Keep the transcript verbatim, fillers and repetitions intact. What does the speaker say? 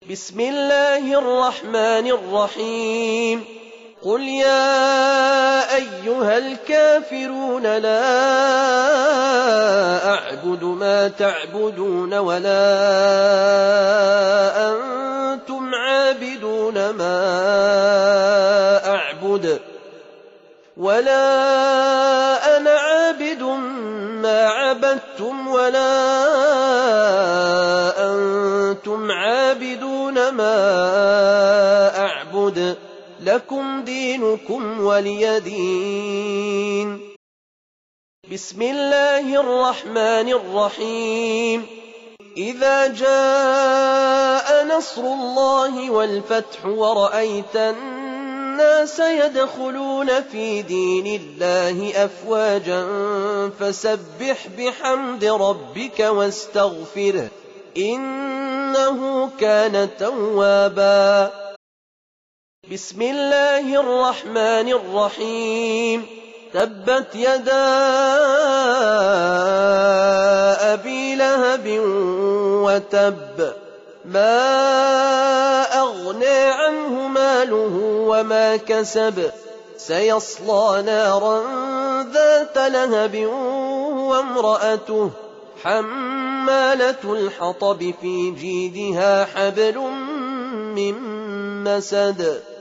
بسم الله الرحمن الرحيم قل يا أيها الكافرون لا أعبد ما تعبدون ولا أنتم عابدون ما أعبد ولا أنا عابد ما عبدتم ولا أنتم عابدون ما أعبد لكم دينكم ولي دين. بسم الله الرحمن الرحيم إذا جاء نصر الله والفتح ورأيت الناس يدخلون في دين الله أفواجا فسبح بحمد ربك واستغفره إنه كان توابا. بسم الله الرحمن الرحيم تبت يدا أبي لهب وتب ما أغنى عنه ماله وما كسب سيصلى نارا ذات لهب وامرأته حمالة الحطب في جيدها حبل من مسد